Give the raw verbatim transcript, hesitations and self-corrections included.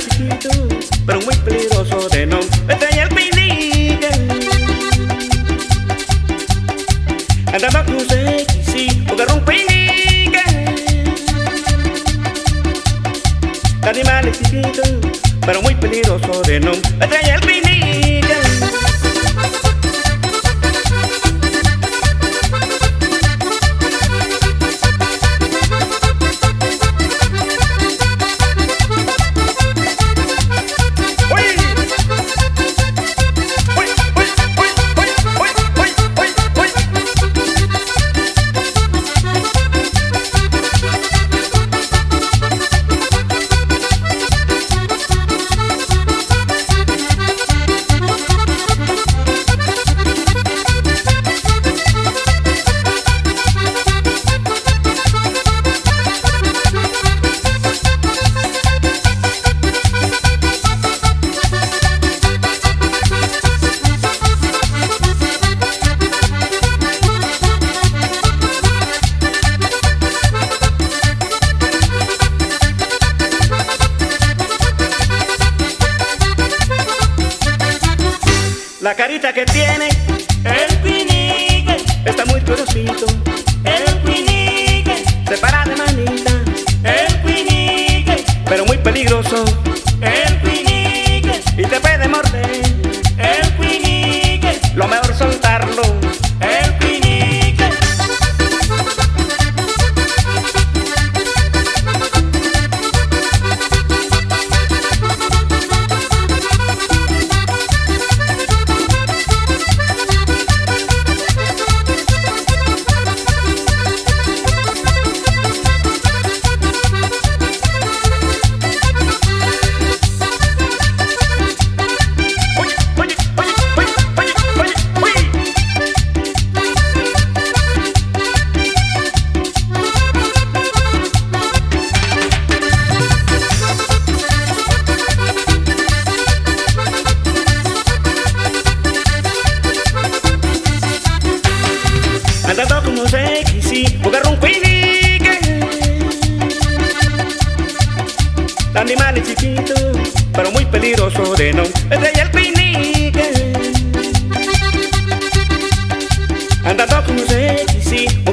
chiquito, pero muy peligroso de nombre trae el pinique. Andaba con un sexy, porque era un pinique. El animal es chiquito, pero muy peligroso de nombre trae el pinique. La carita que tiene el pinique, está muy curiosito. el pinique, Se para de manita, el pinique, pero muy peligroso. el pinique, Y te puede morder, el pinique, lo mejor soltarlo. el pinique. Andando como sexy, porque era un pinique. El animal es chiquito, pero muy peligroso de nombre trae el pinique. Andando como sexy,